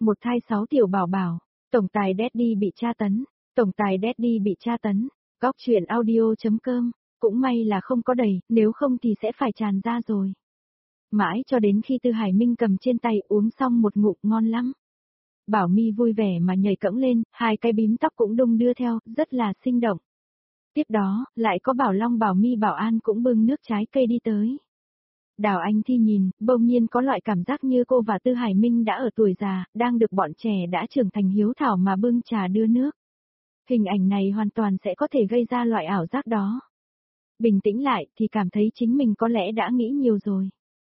Một thai 6 tiểu bảo bảo, tổng tài Daddy bị tra tấn, tổng tài Daddy bị tra tấn, góc chuyện audio.com, cũng may là không có đầy, nếu không thì sẽ phải tràn ra rồi. Mãi cho đến khi Tư Hải Minh cầm trên tay uống xong một ngụm ngon lắm. Bảo Mi vui vẻ mà nhảy cẫng lên, hai cái bím tóc cũng đung đưa theo, rất là sinh động. Tiếp đó, lại có Bảo Long Bảo Mi Bảo An cũng bưng nước trái cây đi tới. Đào Anh Thi nhìn, bỗng nhiên có loại cảm giác như cô và Tư Hải Minh đã ở tuổi già, đang được bọn trẻ đã trưởng thành hiếu thảo mà bưng trà đưa nước. Hình ảnh này hoàn toàn sẽ có thể gây ra loại ảo giác đó. Bình tĩnh lại thì cảm thấy chính mình có lẽ đã nghĩ nhiều rồi.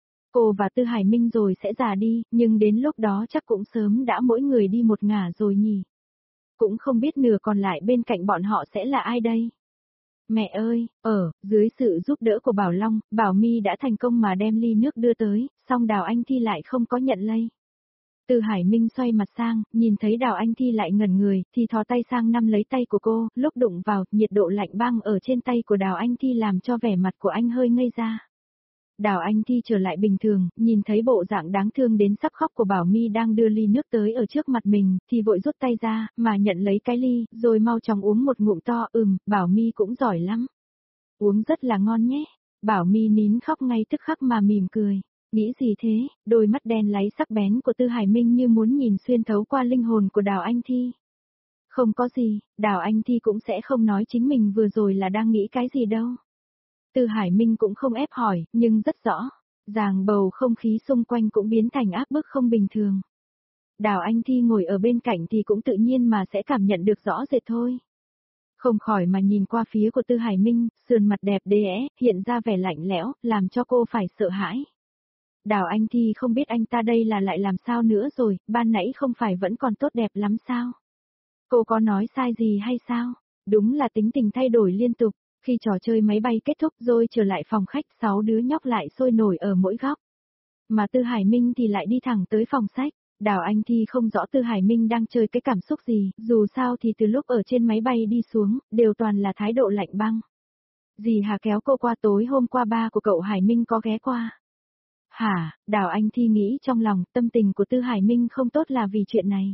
Cô và Tư Hải Minh rồi sẽ già đi, nhưng đến lúc đó chắc cũng sớm đã mỗi người đi một ngả rồi nhỉ. Cũng không biết nửa còn lại bên cạnh bọn họ sẽ là ai đây. Mẹ ơi, dưới sự giúp đỡ của Bảo Long, Bảo Mi đã thành công mà đem ly nước đưa tới, song Đào Anh Thi lại không có nhận lây. Tư Hải Minh xoay mặt sang, nhìn thấy Đào Anh Thi lại ngẩn người, thì thò tay sang nắm lấy tay của cô, lúc đụng vào, nhiệt độ lạnh băng ở trên tay của Đào Anh Thi làm cho vẻ mặt của anh hơi ngây ra. Đào Anh Thi trở lại bình thường, nhìn thấy bộ dạng đáng thương đến sắp khóc của Bảo Mi đang đưa ly nước tới ở trước mặt mình, thì vội rút tay ra, mà nhận lấy cái ly, rồi mau chóng uống một ngụm to. Bảo Mi cũng giỏi lắm. Uống rất là ngon nhé. Bảo Mi nín khóc ngay tức khắc mà mỉm cười. Nghĩ gì thế, đôi mắt đen láy sắc bén của Tư Hải Minh như muốn nhìn xuyên thấu qua linh hồn của Đào Anh Thi. Không có gì, Đào Anh Thi cũng sẽ không nói chính mình vừa rồi là đang nghĩ cái gì đâu. Tư Hải Minh cũng không ép hỏi, nhưng rất rõ, ràng bầu không khí xung quanh cũng biến thành áp bức không bình thường. Đào Anh Thi ngồi ở bên cạnh thì cũng tự nhiên mà sẽ cảm nhận được rõ rệt thôi. Không khỏi mà nhìn qua phía của Tư Hải Minh, sườn mặt đẹp đẽ, hiện ra vẻ lạnh lẽo, làm cho cô phải sợ hãi. Đào Anh Thi không biết anh ta đây là lại làm sao nữa rồi, ban nãy không phải vẫn còn tốt đẹp lắm sao? Cô có nói sai gì hay sao? Đúng là tính tình thay đổi liên tục. Khi trò chơi máy bay kết thúc rồi trở lại phòng khách, 6 đứa nhóc lại sôi nổi ở mỗi góc. Mà Tư Hải Minh thì lại đi thẳng tới phòng sách. Đào Anh Thi không rõ Tư Hải Minh đang chơi cái cảm xúc gì, dù sao thì từ lúc ở trên máy bay đi xuống, đều toàn là thái độ lạnh băng. Dì Hà kéo cô qua tối hôm qua ba của cậu Hải Minh có ghé qua. Hả, Đào Anh Thi nghĩ trong lòng, tâm tình của Tư Hải Minh không tốt là vì chuyện này.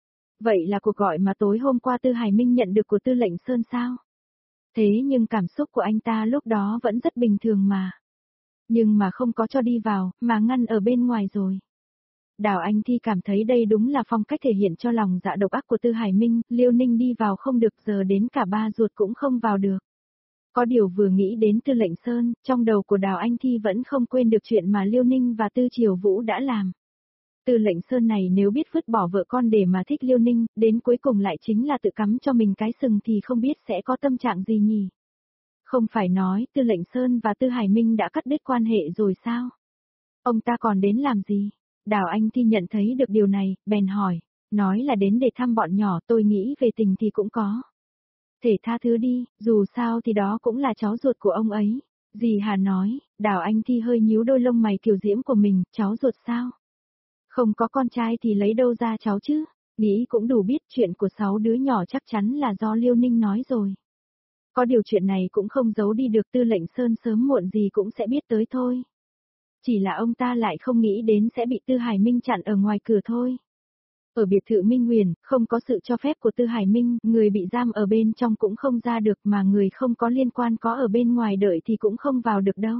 Vậy là cuộc gọi mà tối hôm qua Tư Hải Minh nhận được của Tư Lệnh Sơn sao? Thế nhưng cảm xúc của anh ta lúc đó vẫn rất bình thường mà. Nhưng mà không có cho đi vào, mà ngăn ở bên ngoài rồi. Đào Anh Thi cảm thấy đây đúng là phong cách thể hiện cho lòng dạ độc ác của Tư Hải Minh, Liêu Ninh đi vào không được giờ đến cả ba ruột cũng không vào được. Có điều vừa nghĩ đến Tư Lệnh Sơn, trong đầu của Đào Anh Thi vẫn không quên được chuyện mà Liêu Ninh và Tư Triều Vũ đã làm. Tư Lệnh Sơn này nếu biết vứt bỏ vợ con để mà thích Liêu Ninh, đến cuối cùng lại chính là tự cắm cho mình cái sừng thì không biết sẽ có tâm trạng gì nhỉ. Không phải nói Tư Lệnh Sơn và Tư Hải Minh đã cắt đứt quan hệ rồi sao? Ông ta còn đến làm gì? Đào Anh Thi nhận thấy được điều này, bèn hỏi, nói là đến để thăm bọn nhỏ, tôi nghĩ về tình thì cũng có. Thể tha thứ đi, dù sao thì đó cũng là cháu ruột của ông ấy. Dì Hà nói, Đào Anh Thi hơi nhíu đôi lông mày kiều diễm của mình, cháu ruột sao? Không có con trai thì lấy đâu ra cháu chứ? Nghĩ cũng đủ biết chuyện của 6 đứa nhỏ chắc chắn là do Liêu Ninh nói rồi. Có điều chuyện này cũng không giấu đi được, Tư Lệnh Sơn sớm muộn gì cũng sẽ biết tới thôi. Chỉ là ông ta lại không nghĩ đến sẽ bị Tư Hải Minh chặn ở ngoài cửa thôi. Ở biệt thự Minh Huyền, không có sự cho phép của Tư Hải Minh, người bị giam ở bên trong cũng không ra được, mà người không có liên quan có ở bên ngoài đợi thì cũng không vào được đâu.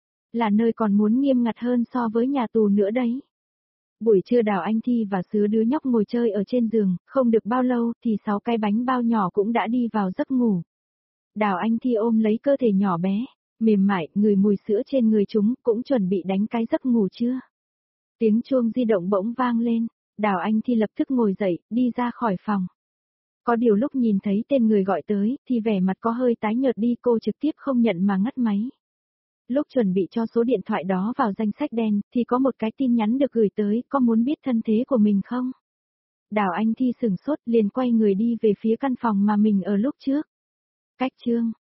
Là nơi còn muốn nghiêm ngặt hơn so với nhà tù nữa đấy. Buổi trưa Đào Anh Thi và 6 đứa nhóc ngồi chơi ở trên giường, không được bao lâu thì 6 cái bánh bao nhỏ cũng đã đi vào giấc ngủ. Đào Anh Thi ôm lấy cơ thể nhỏ bé, mềm mại, ngửi mùi sữa trên người chúng, cũng chuẩn bị đánh cái giấc ngủ chưa. Tiếng chuông di động bỗng vang lên, Đào Anh Thi lập tức ngồi dậy, đi ra khỏi phòng. Có điều lúc nhìn thấy tên người gọi tới, thì vẻ mặt có hơi tái nhợt đi, cô trực tiếp không nhận mà ngắt máy. Lúc chuẩn bị cho số điện thoại đó vào danh sách đen, thì có một cái tin nhắn được gửi tới, có muốn biết thân thế của mình không? Đào Anh Thi sửng sốt liền quay người đi về phía căn phòng mà mình ở lúc trước. Cách chương